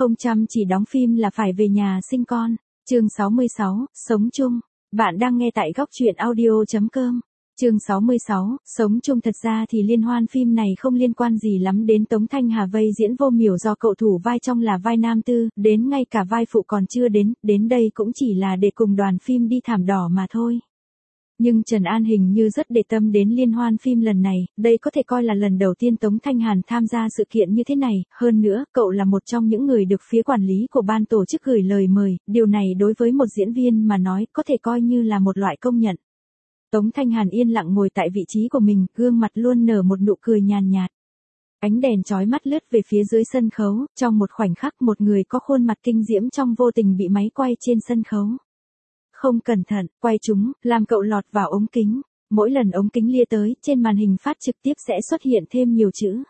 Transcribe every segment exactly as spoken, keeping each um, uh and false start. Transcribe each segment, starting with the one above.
Không chăm chỉ đóng phim là phải về nhà sinh con. Chương sáu mươi sáu, sống chung. Bạn đang nghe tại góc truyện audio chấm com. Chương sáu mươi sáu, sống chung. Thật ra thì liên hoan phim này không liên quan gì lắm đến Tống Thanh Hà vây diễn Vô Miểu do cậu thủ vai trong là vai nam tư, đến ngay cả vai phụ còn chưa đến, đến đây cũng chỉ là để cùng đoàn phim đi thảm đỏ mà thôi. Nhưng Trần An hình như rất để tâm đến liên hoan phim lần này, đây có thể coi là lần đầu tiên Tống Thanh Hàn tham gia sự kiện như thế này, hơn nữa, cậu là một trong những người được phía quản lý của ban tổ chức gửi lời mời, điều này đối với một diễn viên mà nói có thể coi như là một loại công nhận. Tống Thanh Hàn yên lặng ngồi tại vị trí của mình, gương mặt luôn nở một nụ cười nhàn nhạt. Ánh đèn chói mắt lướt về phía dưới sân khấu, trong một khoảnh khắc một người có khuôn mặt kinh diễm trong vô tình bị máy quay trên sân khấu. Không cẩn thận, quay chúng, làm cậu lọt vào ống kính. Mỗi lần ống kính lia tới, trên màn hình phát trực tiếp sẽ xuất hiện thêm nhiều chữ.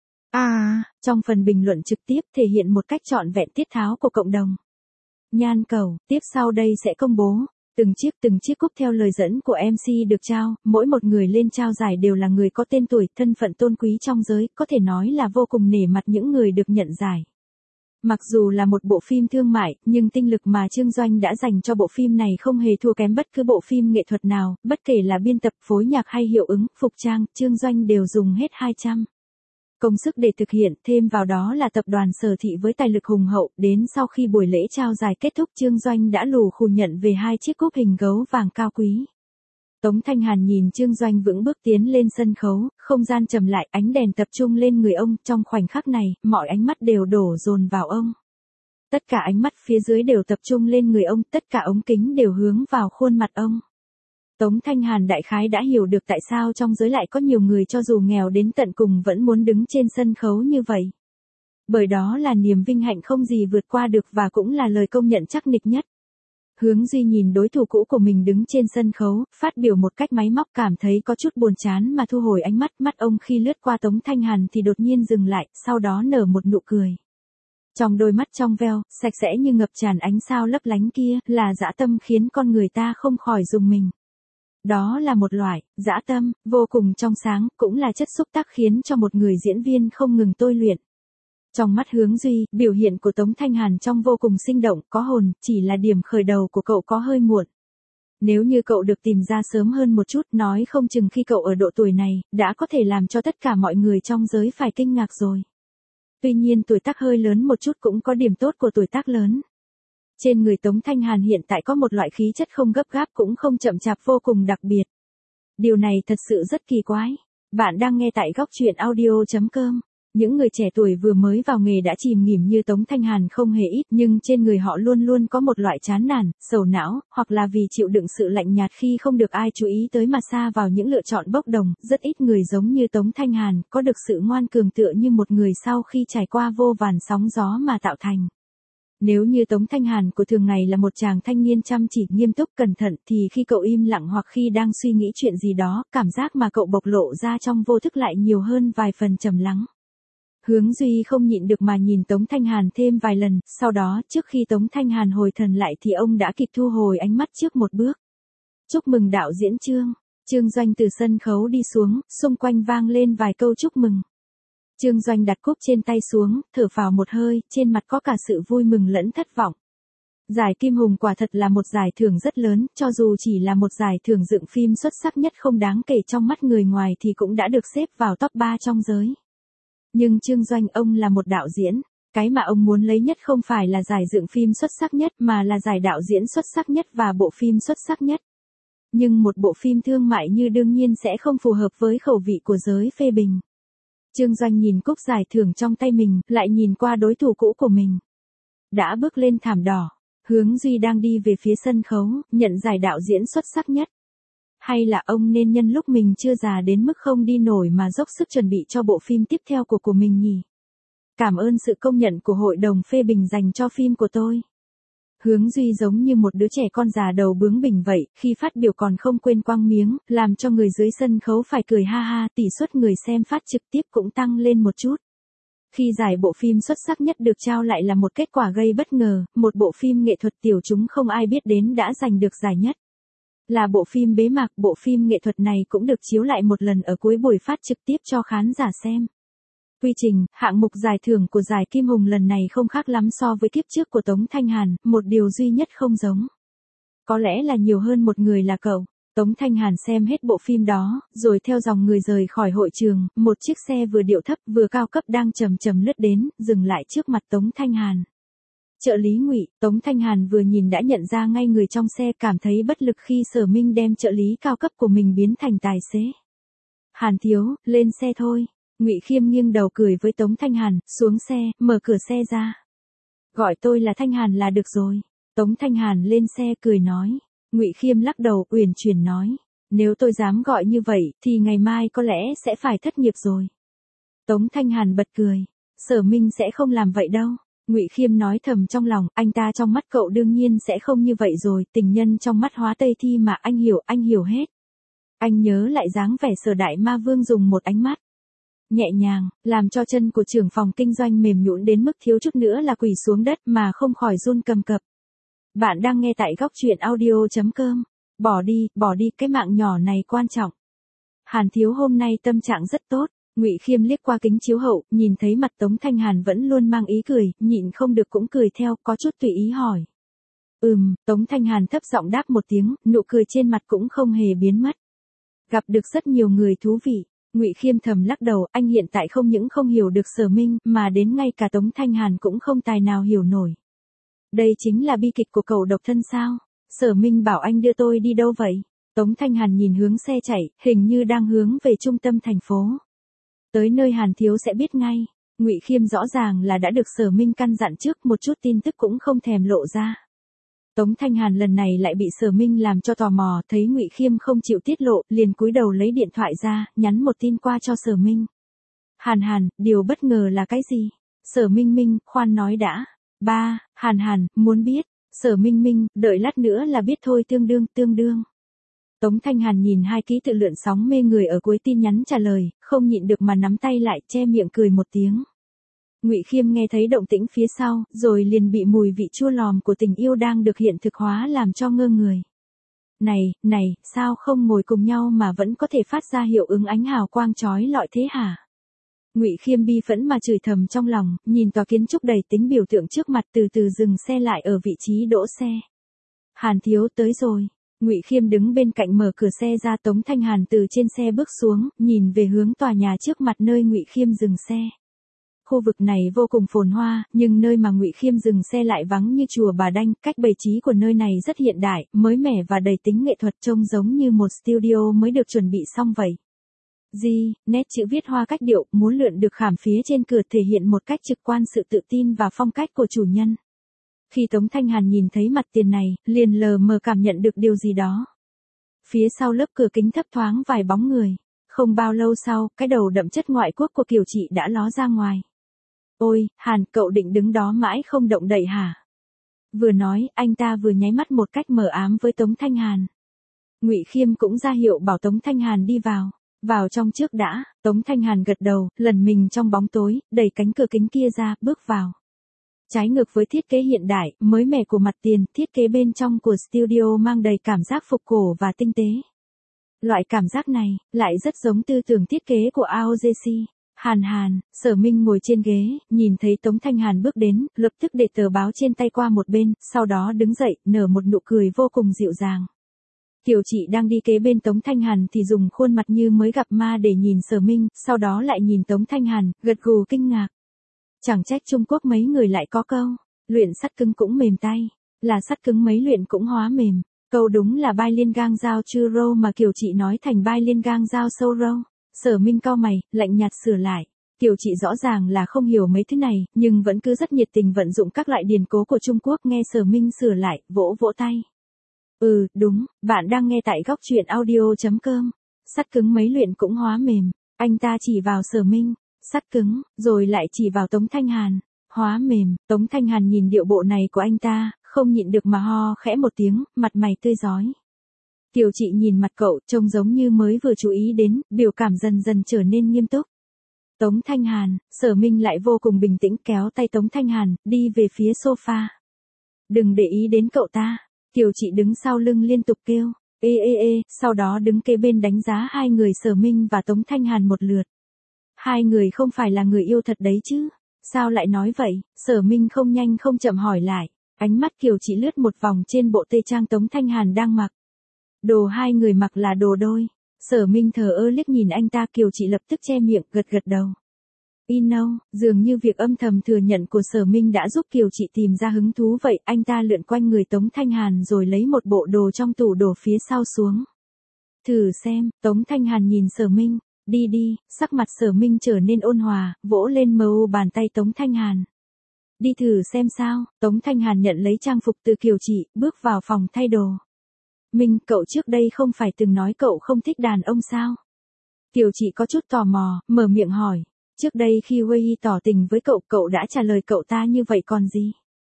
À, trong phần bình luận trực tiếp thể hiện một cách trọn vẹn tiết tháo của cộng đồng. Nhan cầu, tiếp sau đây sẽ công bố. Từng chiếc từng chiếc cúp theo lời dẫn của em xê được trao, mỗi một người lên trao giải đều là người có tên tuổi, thân phận tôn quý trong giới, có thể nói là vô cùng nể mặt những người được nhận giải. Mặc dù là một bộ phim thương mại, nhưng tinh lực mà Trương Doanh đã dành cho bộ phim này không hề thua kém bất cứ bộ phim nghệ thuật nào, bất kể là biên tập, phối nhạc hay hiệu ứng, phục trang, Trương Doanh đều dùng hết hai trăm công sức để thực hiện, thêm vào đó là tập đoàn Sở Thị với tài lực hùng hậu, đến sau khi buổi lễ trao giải kết thúc Trương Doanh đã lù khù nhận về hai chiếc cúp hình gấu vàng cao quý. Tống Thanh Hàn nhìn Trương Doanh vững bước tiến lên sân khấu, không gian trầm lại, ánh đèn tập trung lên người ông, trong khoảnh khắc này, mọi ánh mắt đều đổ dồn vào ông. Tất cả ánh mắt phía dưới đều tập trung lên người ông, tất cả ống kính đều hướng vào khuôn mặt ông. Tống Thanh Hàn đại khái đã hiểu được tại sao trong giới lại có nhiều người cho dù nghèo đến tận cùng vẫn muốn đứng trên sân khấu như vậy. Bởi đó là niềm vinh hạnh không gì vượt qua được và cũng là lời công nhận chắc nịch nhất. Hướng Duy nhìn đối thủ cũ của mình đứng trên sân khấu, phát biểu một cách máy móc, cảm thấy có chút buồn chán mà thu hồi ánh mắt, mắt ông khi lướt qua Tống Thanh Hàn thì đột nhiên dừng lại, sau đó nở một nụ cười. Trong đôi mắt trong veo, sạch sẽ như ngập tràn ánh sao lấp lánh kia, là dã tâm khiến con người ta không khỏi rùng mình. Đó là một loại, dã tâm, vô cùng trong sáng, cũng là chất xúc tác khiến cho một người diễn viên không ngừng tôi luyện. Trong mắt Hướng Duy, biểu hiện của Tống Thanh Hàn trong vô cùng sinh động, có hồn, chỉ là điểm khởi đầu của cậu có hơi muộn. Nếu như cậu được tìm ra sớm hơn một chút, nói không chừng khi cậu ở độ tuổi này, đã có thể làm cho tất cả mọi người trong giới phải kinh ngạc rồi. Tuy nhiên tuổi tác hơi lớn một chút cũng có điểm tốt của tuổi tác lớn. Trên người Tống Thanh Hàn hiện tại có một loại khí chất không gấp gáp cũng không chậm chạp, vô cùng đặc biệt. Điều này thật sự rất kỳ quái. Bạn đang nghe tại góc truyện audio chấm com. Những người trẻ tuổi vừa mới vào nghề đã chìm nghỉm như Tống Thanh Hàn không hề ít, nhưng trên người họ luôn luôn có một loại chán nản, sầu não, hoặc là vì chịu đựng sự lạnh nhạt khi không được ai chú ý tới mà sa vào những lựa chọn bốc đồng. Rất ít người giống như Tống Thanh Hàn, có được sự ngoan cường tựa như một người sau khi trải qua vô vàn sóng gió mà tạo thành. Nếu như Tống Thanh Hàn của thường ngày là một chàng thanh niên chăm chỉ, nghiêm túc, cẩn thận, thì khi cậu im lặng hoặc khi đang suy nghĩ chuyện gì đó, cảm giác mà cậu bộc lộ ra trong vô thức lại nhiều hơn vài phần trầm lắng. Hướng Duy không nhịn được mà nhìn Tống Thanh Hàn thêm vài lần, sau đó, trước khi Tống Thanh Hàn hồi thần lại thì ông đã kịp thu hồi ánh mắt trước một bước. Chúc mừng đạo diễn Trương. Trương Doanh từ sân khấu đi xuống, xung quanh vang lên vài câu chúc mừng. Trương Doanh đặt cúp trên tay xuống, thở phào một hơi, trên mặt có cả sự vui mừng lẫn thất vọng. Giải Kim Hùng quả thật là một giải thưởng rất lớn, cho dù chỉ là một giải thưởng dựng phim xuất sắc nhất không đáng kể trong mắt người ngoài thì cũng đã được xếp vào top ba trong giới. Nhưng Trương Doanh, ông là một đạo diễn, cái mà ông muốn lấy nhất không phải là giải dựng phim xuất sắc nhất mà là giải đạo diễn xuất sắc nhất và bộ phim xuất sắc nhất. Nhưng một bộ phim thương mại như đương nhiên sẽ không phù hợp với khẩu vị của giới phê bình. Trương Doanh nhìn cúp giải thưởng trong tay mình, lại nhìn qua đối thủ cũ của mình. Đã bước lên thảm đỏ, Hướng Duy đang đi về phía sân khấu, nhận giải đạo diễn xuất sắc nhất. Hay là ông nên nhân lúc mình chưa già đến mức không đi nổi mà dốc sức chuẩn bị cho bộ phim tiếp theo của của mình nhỉ? Cảm ơn sự công nhận của hội đồng phê bình dành cho phim của tôi. Hướng Duy giống như một đứa trẻ con già đầu bướng bỉnh vậy, khi phát biểu còn không quên quăng miếng, làm cho người dưới sân khấu phải cười ha ha, tỷ suất người xem phát trực tiếp cũng tăng lên một chút. Khi giải bộ phim xuất sắc nhất được trao lại là một kết quả gây bất ngờ, một bộ phim nghệ thuật tiểu chúng không ai biết đến đã giành được giải nhất. Là bộ phim bế mạc, bộ phim nghệ thuật này cũng được chiếu lại một lần ở cuối buổi phát trực tiếp cho khán giả xem. Quy trình, hạng mục giải thưởng của giải Kim Hùng lần này không khác lắm so với kiếp trước của Tống Thanh Hàn, một điều duy nhất không giống. Có lẽ là nhiều hơn một người là cậu. Tống Thanh Hàn xem hết bộ phim đó, rồi theo dòng người rời khỏi hội trường, một chiếc xe vừa điệu thấp vừa cao cấp đang chậm chậm lướt đến, dừng lại trước mặt Tống Thanh Hàn. Trợ lý Ngụy, Tống Thanh Hàn vừa nhìn đã nhận ra ngay người trong xe, cảm thấy bất lực khi Sở Minh đem trợ lý cao cấp của mình biến thành tài xế. Hàn thiếu, lên xe thôi. Ngụy Khiêm nghiêng đầu cười với Tống Thanh Hàn, xuống xe, mở cửa xe ra. Gọi tôi là Thanh Hàn là được rồi. Tống Thanh Hàn lên xe cười nói. Ngụy Khiêm lắc đầu uyển chuyển nói. Nếu tôi dám gọi như vậy, thì ngày mai có lẽ sẽ phải thất nghiệp rồi. Tống Thanh Hàn bật cười. Sở Minh sẽ không làm vậy đâu. Ngụy Khiêm nói thầm trong lòng, anh ta trong mắt cậu đương nhiên sẽ không như vậy rồi, tình nhân trong mắt Hóa Tây Thi mà anh hiểu, anh hiểu hết. Anh nhớ lại dáng vẻ Sở Đại Ma Vương dùng một ánh mắt nhẹ nhàng, làm cho chân của trưởng phòng kinh doanh mềm nhũn đến mức thiếu chút nữa là quỳ xuống đất mà không khỏi run cầm cập. Bạn đang nghe tại góc truyện audio chấm com. Bỏ đi, bỏ đi, cái mạng nhỏ này quan trọng. Hàn thiếu hôm nay tâm trạng rất tốt. Ngụy Khiêm liếc qua kính chiếu hậu, nhìn thấy mặt Tống Thanh Hàn vẫn luôn mang ý cười, nhịn không được cũng cười theo, có chút tùy ý hỏi. Ừm, Tống Thanh Hàn thấp giọng đáp một tiếng, nụ cười trên mặt cũng không hề biến mất. Gặp được rất nhiều người thú vị. Ngụy Khiêm thầm lắc đầu, anh hiện tại không những không hiểu được Sở Minh, mà đến ngay cả Tống Thanh Hàn cũng không tài nào hiểu nổi. Đây chính là bi kịch của cậu độc thân sao? Sở Minh bảo anh đưa tôi đi đâu vậy? Tống Thanh Hàn nhìn hướng xe chạy, hình như đang hướng về trung tâm thành phố. Tới nơi Hàn thiếu sẽ biết ngay. Ngụy Khiêm rõ ràng là đã được Sở Minh căn dặn trước, một chút tin tức cũng không thèm lộ ra. Tống Thanh Hàn lần này lại bị Sở Minh làm cho tò mò, thấy Ngụy Khiêm không chịu tiết lộ, liền cúi đầu lấy điện thoại ra, nhắn một tin qua cho Sở Minh. Hàn Hàn, điều bất ngờ là cái gì? Sở Minh Minh, khoan nói đã. Ba, Hàn Hàn, muốn biết. Sở Minh Minh, đợi lát nữa là biết thôi, tương đương, tương đương. Tống Thanh Hàn nhìn hai ký tự lượn sóng mê người ở cuối tin nhắn trả lời, không nhịn được mà nắm tay lại, che miệng cười một tiếng. Ngụy Khiêm nghe thấy động tĩnh phía sau, rồi liền bị mùi vị chua lòm của tình yêu đang được hiện thực hóa làm cho ngơ người. Này, này, sao không ngồi cùng nhau mà vẫn có thể phát ra hiệu ứng ánh hào quang chói lọi thế hả? Ngụy Khiêm bi phẫn mà chửi thầm trong lòng, nhìn tòa kiến trúc đầy tính biểu tượng trước mặt từ từ dừng xe lại ở vị trí đỗ xe. Hàn thiếu tới rồi. Ngụy Khiêm đứng bên cạnh mở cửa xe ra, Tống Thanh Hàn từ trên xe bước xuống, nhìn về hướng tòa nhà trước mặt nơi Ngụy Khiêm dừng xe. Khu vực này vô cùng phồn hoa, nhưng nơi mà Ngụy Khiêm dừng xe lại vắng như chùa Bà Đanh, cách bày trí của nơi này rất hiện đại, mới mẻ và đầy tính nghệ thuật, trông giống như một studio mới được chuẩn bị xong vậy. Di, nét chữ viết hoa cách điệu, muốn lượn được khảm phía trên cửa thể hiện một cách trực quan sự tự tin và phong cách của chủ nhân. Khi Tống Thanh Hàn nhìn thấy mặt tiền này, liền lờ mờ cảm nhận được điều gì đó. Phía sau lớp cửa kính thấp thoáng vài bóng người. Không bao lâu sau, cái đầu đậm chất ngoại quốc của Kiều Chị đã ló ra ngoài. Ôi, Hàn, cậu định đứng đó mãi không động đậy hả? Vừa nói, anh ta vừa nháy mắt một cách mờ ám với Tống Thanh Hàn. Ngụy Khiêm cũng ra hiệu bảo Tống Thanh Hàn đi vào. Vào trong trước đã. Tống Thanh Hàn gật đầu, lần mình trong bóng tối, đẩy cánh cửa kính kia ra, bước vào. Trái ngược với thiết kế hiện đại, mới mẻ của mặt tiền, thiết kế bên trong của studio mang đầy cảm giác phục cổ và tinh tế. Loại cảm giác này, lại rất giống tư tưởng thiết kế của a o giê xê. Hàn Hàn, Sở Minh ngồi trên ghế, nhìn thấy Tống Thanh Hàn bước đến, lập tức để tờ báo trên tay qua một bên, sau đó đứng dậy, nở một nụ cười vô cùng dịu dàng. Kiều Chị đang đi kế bên Tống Thanh Hàn thì dùng khuôn mặt như mới gặp ma để nhìn Sở Minh, sau đó lại nhìn Tống Thanh Hàn, gật gù kinh ngạc. Chẳng trách Trung Quốc mấy người lại có câu, luyện sắt cứng cũng mềm tay, là sắt cứng mấy luyện cũng hóa mềm. Câu đúng là bai liên gang giao chư râu mà Kiều Chị nói thành bai liên gang giao sâu râu. Sở Minh cau mày, lạnh nhạt sửa lại. Kiều Chị rõ ràng là không hiểu mấy thứ này, nhưng vẫn cứ rất nhiệt tình vận dụng các loại điển cố của Trung Quốc, nghe Sở Minh sửa lại, vỗ vỗ tay. Ừ, đúng, bạn đang nghe tại góc truyện audio chấm com. Sắt cứng mấy luyện cũng hóa mềm. Anh ta chỉ vào Sở Minh, sắt cứng, rồi lại chỉ vào Tống Thanh Hàn. Hóa mềm. Tống Thanh Hàn nhìn điệu bộ này của anh ta, không nhịn được mà ho khẽ một tiếng, mặt mày tươi rói. Kiều Chị nhìn mặt cậu, trông giống như mới vừa chú ý đến, biểu cảm dần dần trở nên nghiêm túc. Tống Thanh Hàn, Sở Minh lại vô cùng bình tĩnh kéo tay Tống Thanh Hàn, đi về phía sofa. Đừng để ý đến cậu ta. Kiều Chị đứng sau lưng liên tục kêu, ê ê ê, sau đó đứng kế bên đánh giá hai người Sở Minh và Tống Thanh Hàn một lượt. Hai người không phải là người yêu thật đấy chứ? Sao lại nói vậy? Sở Minh không nhanh không chậm hỏi lại. Ánh mắt Kiều Chị lướt một vòng trên bộ tây trang Tống Thanh Hàn đang mặc. Đồ hai người mặc là đồ đôi. Sở Minh thờ ơ liếc nhìn anh ta, Kiều Chị lập tức che miệng, gật gật đầu. You know, dường như việc âm thầm thừa nhận của Sở Minh đã giúp Kiều Chị tìm ra hứng thú vậy, anh ta lượn quanh người Tống Thanh Hàn rồi lấy một bộ đồ trong tủ đổ phía sau xuống. Thử xem, Tống Thanh Hàn nhìn Sở Minh, đi đi, sắc mặt Sở Minh trở nên ôn hòa, vỗ lên mờ bàn tay Tống Thanh Hàn. Đi thử xem sao, Tống Thanh Hàn nhận lấy trang phục từ Kiều Chị, bước vào phòng thay đồ. Minh, cậu trước đây không phải từng nói cậu không thích đàn ông sao? Kiều Chị có chút tò mò, mở miệng hỏi. Trước đây khi Wei tỏ tình với cậu, cậu đã trả lời cậu ta như vậy còn gì?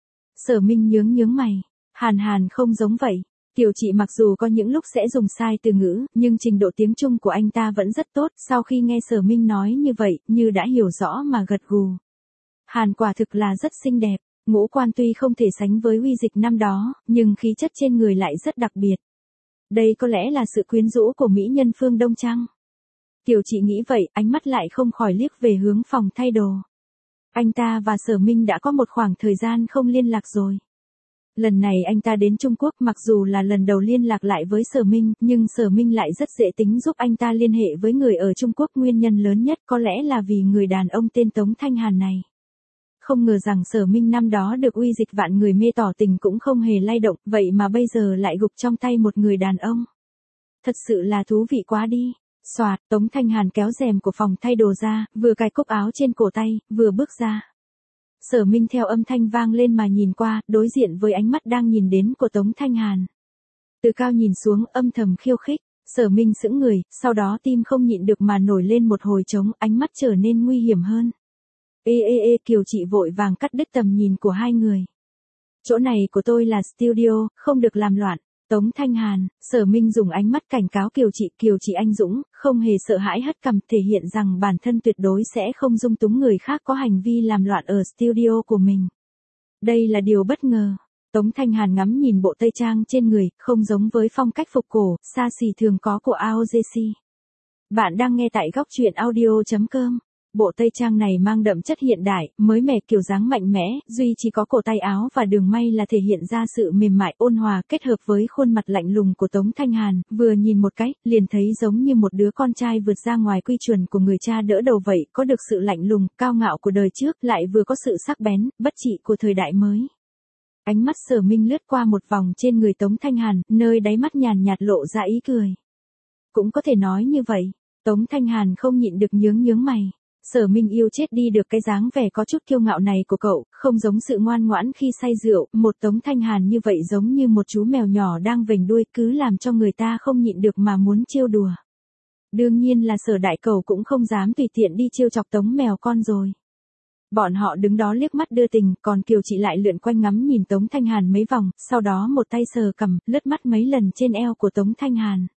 Sở Minh nhướng nhướng mày. Hàn Hàn không giống vậy. Kiều Chị mặc dù có những lúc sẽ dùng sai từ ngữ, nhưng trình độ tiếng Trung của anh ta vẫn rất tốt. Sau khi nghe Sở Minh nói như vậy, như đã hiểu rõ mà gật gù. Hàn quả thực là rất xinh đẹp. Ngũ quan tuy không thể sánh với Huy Dịch năm đó, nhưng khí chất trên người lại rất đặc biệt. Đây có lẽ là sự quyến rũ của mỹ nhân phương Đông chăng? Kiều Chị nghĩ vậy, ánh mắt lại không khỏi liếc về hướng phòng thay đồ. Anh ta và Sở Minh đã có một khoảng thời gian không liên lạc rồi. Lần này anh ta đến Trung Quốc, mặc dù là lần đầu liên lạc lại với Sở Minh, nhưng Sở Minh lại rất dễ tính giúp anh ta liên hệ với người ở Trung Quốc. Nguyên nhân lớn nhất có lẽ là vì người đàn ông tên Tống Thanh Hàn này. Không ngờ rằng Sở Minh năm đó được Uy Dịch vạn người mê tỏ tình cũng không hề lay động, vậy mà bây giờ lại gục trong tay một người đàn ông. Thật sự là thú vị quá đi. Soạt, Tống Thanh Hàn kéo rèm của phòng thay đồ ra, vừa cài cúc áo trên cổ tay, vừa bước ra. Sở Minh theo âm thanh vang lên mà nhìn qua, đối diện với ánh mắt đang nhìn đến của Tống Thanh Hàn. Từ cao nhìn xuống, âm thầm khiêu khích. Sở Minh sững người, sau đó tim không nhịn được mà nổi lên một hồi trống, ánh mắt trở nên nguy hiểm hơn. Ê ê ê, Kiều Chị vội vàng cắt đứt tầm nhìn của hai người. Chỗ này của tôi là studio, không được làm loạn. Tống Thanh Hàn, Sở Minh dùng ánh mắt cảnh cáo Kiều Chị, Kiều Chị anh dũng, không hề sợ hãi hất cằm, thể hiện rằng bản thân tuyệt đối sẽ không dung túng người khác có hành vi làm loạn ở studio của mình. Đây là điều bất ngờ. Tống Thanh Hàn ngắm nhìn bộ tây trang trên người, không giống với phong cách phục cổ, xa xỉ thường có của a o giê xê. Bạn đang nghe tại góc truyện audio chấm com. Bộ tây trang này mang đậm chất hiện đại, mới mẻ, kiểu dáng mạnh mẽ, duy chỉ có cổ tay áo và đường may là thể hiện ra sự mềm mại ôn hòa kết hợp với khuôn mặt lạnh lùng của Tống Thanh Hàn, vừa nhìn một cái, liền thấy giống như một đứa con trai vượt ra ngoài quy chuẩn của người cha đỡ đầu vậy, có được sự lạnh lùng, cao ngạo của đời trước, lại vừa có sự sắc bén, bất trị của thời đại mới. Ánh mắt Sở Minh lướt qua một vòng trên người Tống Thanh Hàn, nơi đáy mắt nhàn nhạt lộ ra ý cười. Cũng có thể nói như vậy, Tống Thanh Hàn không nhịn được nhướng nhướng mày. Sở Minh yêu chết đi được cái dáng vẻ có chút kiêu ngạo này của cậu, không giống sự ngoan ngoãn khi say rượu, một Tống Thanh Hàn như vậy giống như một chú mèo nhỏ đang vểnh đuôi, cứ làm cho người ta không nhịn được mà muốn trêu đùa. Đương nhiên là Sở Đại Cẩu cũng không dám tùy tiện đi trêu chọc Tống mèo con rồi. Bọn họ đứng đó liếc mắt đưa tình, còn Kiều Chị lại lượn quanh ngắm nhìn Tống Thanh Hàn mấy vòng, sau đó một tay sờ cằm, lướt mắt mấy lần trên eo của Tống Thanh Hàn.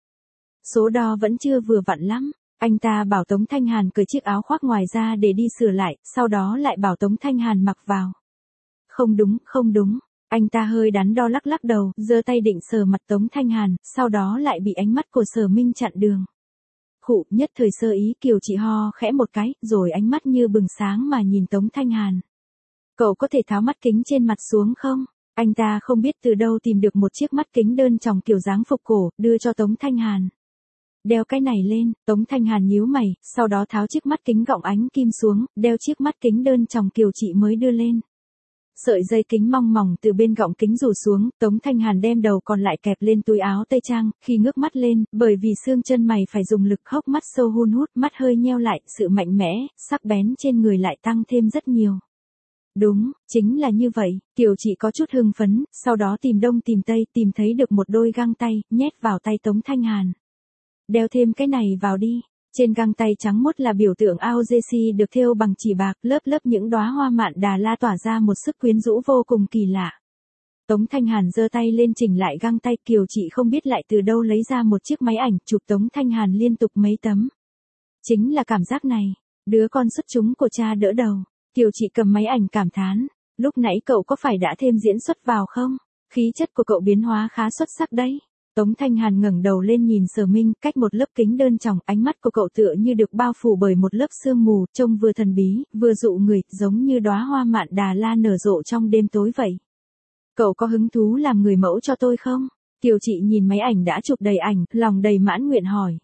Số đo vẫn chưa vừa vặn lắm. Anh ta bảo Tống Thanh Hàn cởi chiếc áo khoác ngoài ra để đi sửa lại, sau đó lại bảo Tống Thanh Hàn mặc vào. Không đúng, không đúng. Anh ta hơi đắn đo lắc lắc đầu, giơ tay định sờ mặt Tống Thanh Hàn, sau đó lại bị ánh mắt của Sở Minh chặn đường. Khụ, nhất thời sơ ý, Kiều Chị ho khẽ một cái, rồi ánh mắt như bừng sáng mà nhìn Tống Thanh Hàn. Cậu có thể tháo mắt kính trên mặt xuống không? Anh ta không biết từ đâu tìm được một chiếc mắt kính đơn tròng kiểu dáng phục cổ, đưa cho Tống Thanh Hàn. Đeo cái này lên, Tống Thanh Hàn nhíu mày, sau đó tháo chiếc mắt kính gọng ánh kim xuống, đeo chiếc mắt kính đơn tròng Kiều Chị mới đưa lên. Sợi dây kính mong mỏng từ bên gọng kính rủ xuống, Tống Thanh Hàn đem đầu còn lại kẹp lên túi áo tây trang, khi ngước mắt lên, bởi vì xương chân mày phải dùng lực hốc mắt sâu hun hút, mắt hơi nheo lại, sự mạnh mẽ, sắc bén trên người lại tăng thêm rất nhiều. Đúng, chính là như vậy, Kiều Chị có chút hưng phấn, sau đó tìm đông tìm tây, tìm thấy được một đôi găng tay, nhét vào tay Tống Thanh Hàn. Đeo thêm cái này vào đi. Trên găng tay trắng muốt là biểu tượng a o giê xê được thêu bằng chỉ bạc, lớp lớp những đóa hoa mạn đà la tỏa ra một sức quyến rũ vô cùng kỳ lạ. Tống Thanh Hàn giơ tay lên chỉnh lại găng tay, Kiều Chị không biết lại từ đâu lấy ra một chiếc máy ảnh, chụp Tống Thanh Hàn liên tục mấy tấm. Chính là cảm giác này, đứa con xuất chúng của cha đỡ đầu. Kiều Chị cầm máy ảnh cảm thán, lúc nãy cậu có phải đã thêm diễn xuất vào không? Khí chất của cậu biến hóa khá xuất sắc đấy. Tống Thanh Hàn ngẩng đầu lên nhìn Sở Minh, cách một lớp kính đơn tròng, ánh mắt của cậu tựa như được bao phủ bởi một lớp sương mù, trông vừa thần bí, vừa dụ người, giống như đóa hoa mạn Đà La nở rộ trong đêm tối vậy. Cậu có hứng thú làm người mẫu cho tôi không? Kiều Chị nhìn máy ảnh đã chụp đầy ảnh, lòng đầy mãn nguyện hỏi.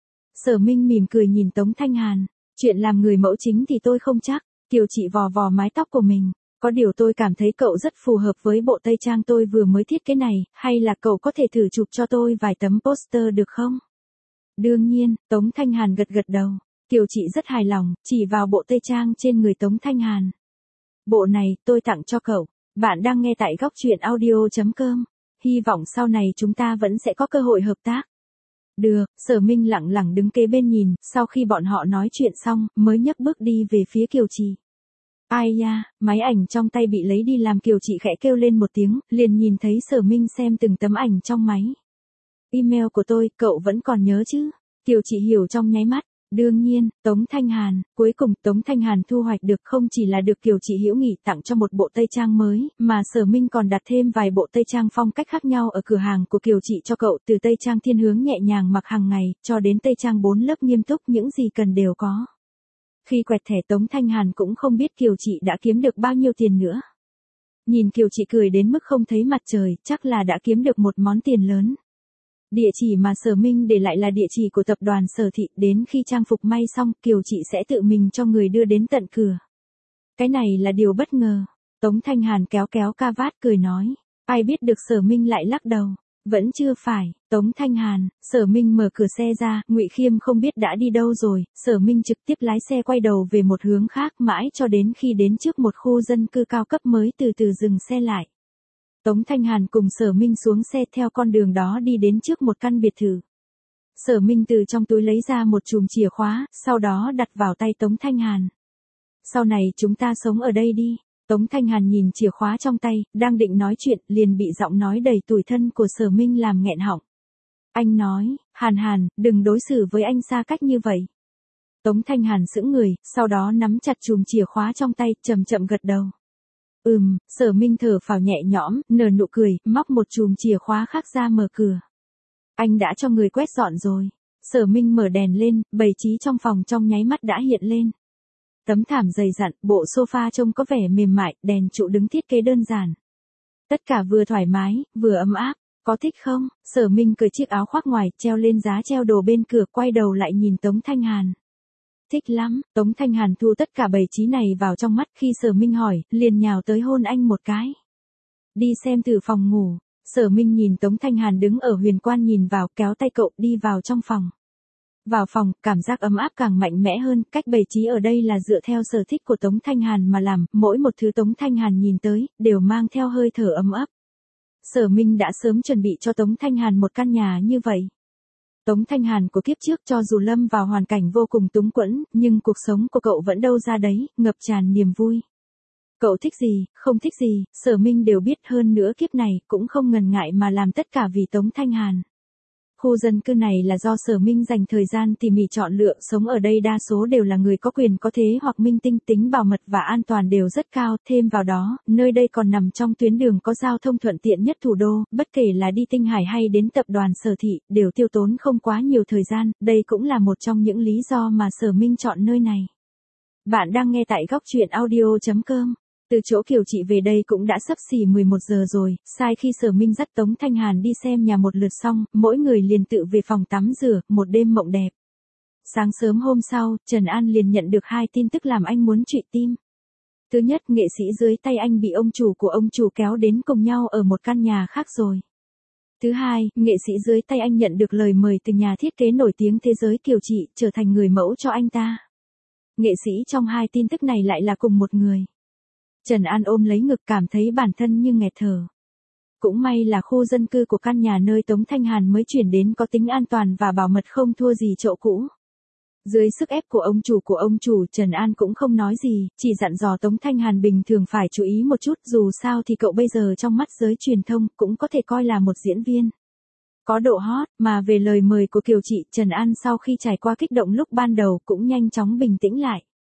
Sở Minh mỉm cười nhìn Tống Thanh Hàn, chuyện làm người mẫu chính thì tôi không chắc. Kiều Chị vò vò mái tóc của mình. Có điều tôi cảm thấy cậu rất phù hợp với bộ tây trang tôi vừa mới thiết kế này, hay là cậu có thể thử chụp cho tôi vài tấm poster được không? Đương nhiên, Tống Thanh Hàn gật gật đầu. Kiều Chị rất hài lòng, chỉ vào bộ tây trang trên người Tống Thanh Hàn. Bộ này, tôi tặng cho cậu. Bạn đang nghe tại góc truyện audio chấm com. Hy vọng sau này chúng ta vẫn sẽ có cơ hội hợp tác. Được, Sở Minh lặng lặng đứng kế bên nhìn, sau khi bọn họ nói chuyện xong, mới nhấc bước đi về phía Kiều Chị. Ai da, máy ảnh trong tay bị lấy đi làm Kiều Chị khẽ kêu lên một tiếng, liền nhìn thấy Sở Minh xem từng tấm ảnh trong máy. Email của tôi, cậu vẫn còn nhớ chứ? Kiều Chị hiểu trong nháy mắt. Đương nhiên, Tống Thanh Hàn, cuối cùng Tống Thanh Hàn thu hoạch được không chỉ là được Kiều Chị hữu nghị tặng cho một bộ tây trang mới, mà Sở Minh còn đặt thêm vài bộ tây trang phong cách khác nhau ở cửa hàng của Kiều Chị cho cậu, từ tây trang thiên hướng nhẹ nhàng mặc hàng ngày, cho đến tây trang bốn lớp nghiêm túc, những gì cần đều có. Khi quẹt thẻ Tống Thanh Hàn cũng không biết Kiều Chị đã kiếm được bao nhiêu tiền nữa. Nhìn Kiều Chị cười đến mức không thấy mặt trời, chắc là đã kiếm được một món tiền lớn. Địa chỉ mà Sở Minh để lại là địa chỉ của tập đoàn Sở Thị, đến khi trang phục may xong, Kiều Chị sẽ tự mình cho người đưa đến tận cửa. Cái này là điều bất ngờ. Tống Thanh Hàn kéo kéo ca vát cười nói. Ai biết được Sở Minh lại lắc đầu. Vẫn chưa phải, Tống Thanh Hàn. Sở Minh mở cửa xe ra, Ngụy Khiêm không biết đã đi đâu rồi, Sở Minh trực tiếp lái xe quay đầu về một hướng khác mãi cho đến khi đến trước một khu dân cư cao cấp mới từ từ dừng xe lại. Tống Thanh Hàn cùng Sở Minh xuống xe theo con đường đó đi đến trước một căn biệt thự. Sở Minh từ trong túi lấy ra một chùm chìa khóa, sau đó đặt vào tay Tống Thanh Hàn. Sau này chúng ta sống ở đây đi. Tống Thanh Hàn nhìn chìa khóa trong tay, đang định nói chuyện, liền bị giọng nói đầy tủi thân của Sở Minh làm nghẹn họng. Anh nói, Hàn Hàn, đừng đối xử với anh xa cách như vậy. Tống Thanh Hàn sững người, sau đó nắm chặt chùm chìa khóa trong tay, chậm chậm gật đầu. Ừm, Sở Minh thở phào nhẹ nhõm, nở nụ cười, móc một chùm chìa khóa khác ra mở cửa. Anh đã cho người quét dọn rồi. Sở Minh mở đèn lên, bày trí trong phòng trong nháy mắt đã hiện lên. Tấm thảm dày dặn, bộ sofa trông có vẻ mềm mại, đèn trụ đứng thiết kế đơn giản. Tất cả vừa thoải mái, vừa ấm áp. Có thích không? Sở Minh cởi chiếc áo khoác ngoài, treo lên giá treo đồ bên cửa, quay đầu lại nhìn Tống Thanh Hàn. Thích lắm. Tống Thanh Hàn thu tất cả bày trí này vào trong mắt, khi Sở Minh hỏi, liền nhào tới hôn anh một cái. Đi xem thử phòng ngủ. Sở Minh nhìn Tống Thanh Hàn đứng ở huyền quan nhìn vào, kéo tay cậu đi vào trong phòng. Vào phòng, cảm giác ấm áp càng mạnh mẽ hơn, cách bày trí ở đây là dựa theo sở thích của Tống Thanh Hàn mà làm, mỗi một thứ Tống Thanh Hàn nhìn tới, đều mang theo hơi thở ấm áp. Sở Minh đã sớm chuẩn bị cho Tống Thanh Hàn một căn nhà như vậy. Tống Thanh Hàn của kiếp trước cho dù lâm vào hoàn cảnh vô cùng túng quẫn, nhưng cuộc sống của cậu vẫn đâu ra đấy, ngập tràn niềm vui. Cậu thích gì, không thích gì, Sở Minh đều biết, hơn nữa kiếp này, cũng không ngần ngại mà làm tất cả vì Tống Thanh Hàn. Khu dân cư này là do Sở Minh dành thời gian tỉ mỉ chọn lựa, sống ở đây đa số đều là người có quyền có thế hoặc minh tinh, tính bảo mật và an toàn đều rất cao, thêm vào đó, nơi đây còn nằm trong tuyến đường có giao thông thuận tiện nhất thủ đô, bất kể là đi Tinh Hải hay đến tập đoàn Sở Thị, đều tiêu tốn không quá nhiều thời gian, đây cũng là một trong những lý do mà Sở Minh chọn nơi này. Bạn đang nghe tại góc truyện audio chấm com. Từ chỗ Kiều Chị về đây cũng đã sắp xỉ mười một giờ rồi, sai khi Sở Minh dắt Tống Thanh Hàn đi xem nhà một lượt xong, mỗi người liền tự về phòng tắm rửa, một đêm mộng đẹp. Sáng sớm hôm sau, Trần An liền nhận được hai tin tức làm anh muốn trụy tim. Thứ nhất, nghệ sĩ dưới tay anh bị ông chủ của ông chủ kéo đến cùng nhau ở một căn nhà khác rồi. Thứ hai, nghệ sĩ dưới tay anh nhận được lời mời từ nhà thiết kế nổi tiếng thế giới Kiều Chị, trở thành người mẫu cho anh ta. Nghệ sĩ trong hai tin tức này lại là cùng một người. Trần An ôm lấy ngực, cảm thấy bản thân như nghẹt thở. Cũng may là khu dân cư của căn nhà nơi Tống Thanh Hàn mới chuyển đến có tính an toàn và bảo mật không thua gì chỗ cũ. Dưới sức ép của ông chủ của ông chủ, Trần An cũng không nói gì, chỉ dặn dò Tống Thanh Hàn bình thường phải chú ý một chút, dù sao thì cậu bây giờ trong mắt giới truyền thông cũng có thể coi là một diễn viên. Có độ hot, mà về lời mời của Kiều Chị, Trần An sau khi trải qua kích động lúc ban đầu cũng nhanh chóng bình tĩnh lại.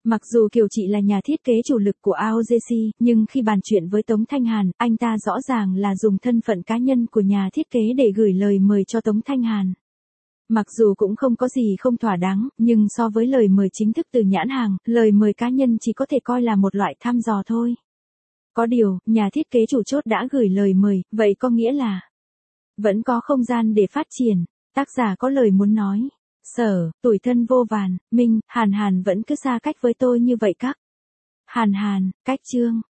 Mặc dù Kiều Trị là nhà thiết kế chủ lực của a o giê xê, nhưng khi bàn chuyện với Tống Thanh Hàn, anh ta rõ ràng là dùng thân phận cá nhân của nhà thiết kế để gửi lời mời cho Tống Thanh Hàn. Mặc dù cũng không có gì không thỏa đáng, nhưng so với lời mời chính thức từ nhãn hàng, lời mời cá nhân chỉ có thể coi là một loại thăm dò thôi. Có điều, nhà thiết kế chủ chốt đã gửi lời mời, vậy có nghĩa là vẫn có không gian để phát triển. Tác giả có lời muốn nói. Sở, tủi thân vô vàn, Minh, Hàn Hàn vẫn cứ xa cách với tôi như vậy các. Hàn Hàn, cách chương.